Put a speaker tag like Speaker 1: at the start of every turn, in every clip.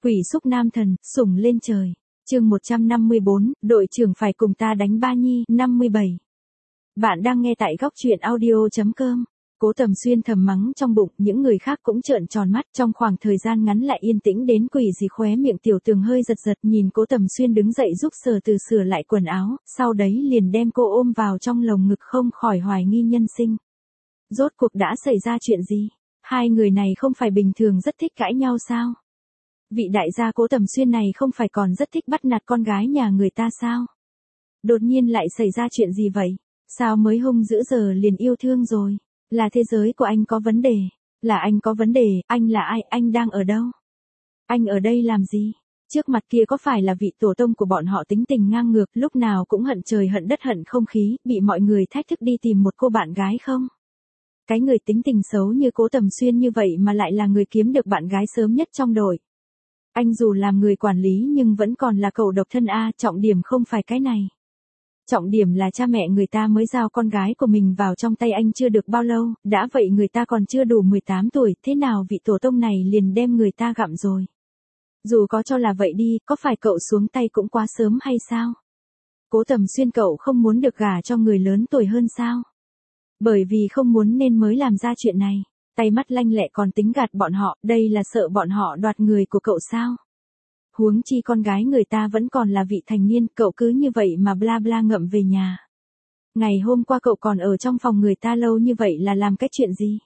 Speaker 1: Quỷ xúc nam thần, sủng lên trời. Chương 154, đội trưởng phải cùng ta đánh ba nhi, 57. Bạn đang nghe tại góc truyện audio.com. Cố Tầm Xuyên thầm mắng trong bụng, những người khác cũng trợn tròn mắt, trong khoảng thời gian ngắn lại yên tĩnh đến quỷ gì. Khóe miệng Tiểu Tường hơi giật giật, nhìn Cố Tầm Xuyên đứng dậy giúp Sở Từ sửa lại quần áo, sau đấy liền đem cô ôm vào trong lồng ngực, không khỏi hoài nghi nhân sinh. Rốt cuộc đã xảy ra chuyện gì? Hai người này không phải bình thường rất thích cãi nhau sao? Vị đại gia Cố Tầm Xuyên này không phải còn rất thích bắt nạt con gái nhà người ta sao? Đột nhiên lại xảy ra chuyện gì vậy? Sao mới hung dữ giờ liền yêu thương rồi? Là thế giới của anh có vấn đề? Là anh có vấn đề? Anh là ai? Anh đang ở đâu? Anh ở đây làm gì? Trước mặt kia có phải là vị tổ tông của bọn họ tính tình ngang ngược, lúc nào cũng hận trời hận đất hận không khí, bị mọi người thách thức đi tìm một cô bạn gái không? Cái người tính tình xấu như Cố Tầm Xuyên như vậy mà lại là người kiếm được bạn gái sớm nhất trong đội. Anh dù làm người quản lý nhưng vẫn còn là cậu độc thân a, trọng điểm không phải cái này. Trọng điểm là cha mẹ người ta mới giao con gái của mình vào trong tay anh chưa được bao lâu, đã vậy người ta còn chưa đủ 18 tuổi, thế nào vị tổ tông này liền đem người ta gặm rồi. Dù có cho là vậy đi, có phải cậu xuống tay cũng quá sớm hay sao? Cố Tầm Xuyên cậu không muốn được gả cho người lớn tuổi hơn sao? Bởi vì không muốn nên mới làm ra chuyện này. Tay mắt lanh lẹ còn tính gạt bọn họ, đây là sợ bọn họ đoạt người của cậu sao? Huống chi con gái người ta vẫn còn là vị thành niên, cậu cứ như vậy mà bla bla ngậm về nhà. Ngày hôm qua cậu còn ở trong phòng người ta lâu như vậy là làm cái chuyện gì?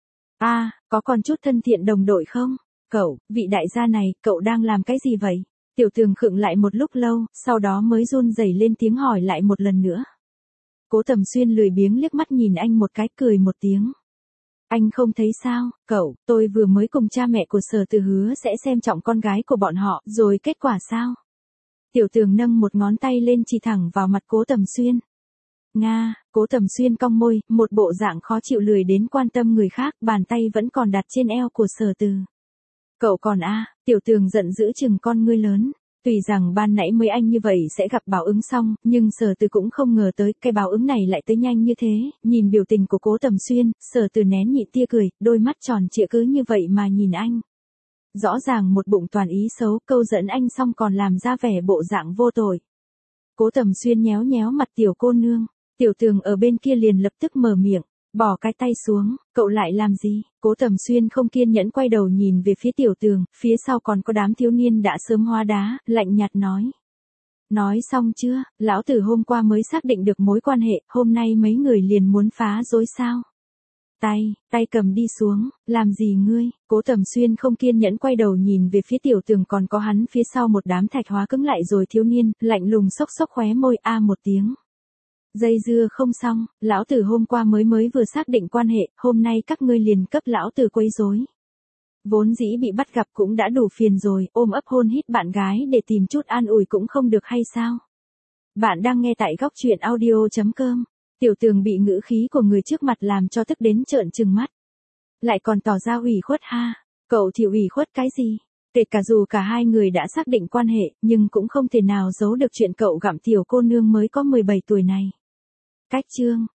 Speaker 1: Có còn chút thân thiện đồng đội không? Cậu, vị đại gia này, cậu đang làm cái gì vậy? Tiểu Tường khựng lại một lúc lâu, sau đó mới run rẩy lên tiếng hỏi lại một lần nữa. Cố Tầm Xuyên lười biếng liếc mắt nhìn anh một cái, cười một tiếng. Anh không thấy sao, cậu, tôi vừa mới cùng cha mẹ của Sở Từ hứa sẽ xem trọng con gái của bọn họ, rồi kết quả sao? Tiểu Tường nâng một ngón tay lên chỉ thẳng vào mặt Cố Tầm Xuyên. Cố Tầm Xuyên cong môi, một bộ dạng khó chịu lười đến quan tâm người khác, bàn tay vẫn còn đặt trên eo của Sở Từ. Cậu còn Tiểu Tường giận dữ chừng con ngươi lớn. Tuy rằng ban nãy mới anh như vậy sẽ gặp báo ứng xong, nhưng Sở Từ cũng không ngờ tới cái báo ứng này lại tới nhanh như thế. Nhìn biểu tình của Cố Tầm Xuyên, Sở Từ nén nhịn tia cười, đôi mắt tròn trịa cứ như vậy mà nhìn anh. Rõ ràng một bụng toàn ý xấu, câu dẫn anh xong còn làm ra vẻ bộ dạng vô tội. Cố Tầm Xuyên nhéo nhéo mặt tiểu cô nương. Tiểu Tường ở bên kia liền lập tức mở miệng, bỏ cái tay xuống, cậu lại làm gì? Cố Tầm Xuyên không kiên nhẫn quay đầu nhìn về phía Tiểu Tường, phía sau còn có đám thiếu niên đã sớm hóa đá, lạnh nhạt nói. Nói xong chưa, lão tử hôm qua mới xác định được mối quan hệ, hôm nay mấy người liền muốn phá rối sao? Tay cầm đi xuống, làm gì ngươi? Cố Tầm Xuyên không kiên nhẫn quay đầu nhìn về phía Tiểu Tường, còn có hắn phía sau một đám thạch hóa cứng lại rồi thiếu niên, lạnh lùng xốc xốc khóe môi một tiếng. Dây dưa không xong, lão tử hôm qua mới vừa xác định quan hệ, hôm nay các ngươi liền cấp lão tử quấy rối. Vốn dĩ bị bắt gặp cũng đã đủ phiền rồi, ôm ấp hôn hít bạn gái để tìm chút an ủi cũng không được hay sao? Bạn đang nghe tại góc truyện audio.com. Tiểu Tường bị ngữ khí của người trước mặt làm cho tức đến trợn trừng mắt. Lại còn tỏ ra ủy khuất ha, cậu thì ủy khuất cái gì? Kể cả dù cả hai người đã xác định quan hệ, nhưng cũng không thể nào giấu được chuyện cậu gặm tiểu cô nương mới có 17 tuổi này. Cách chương,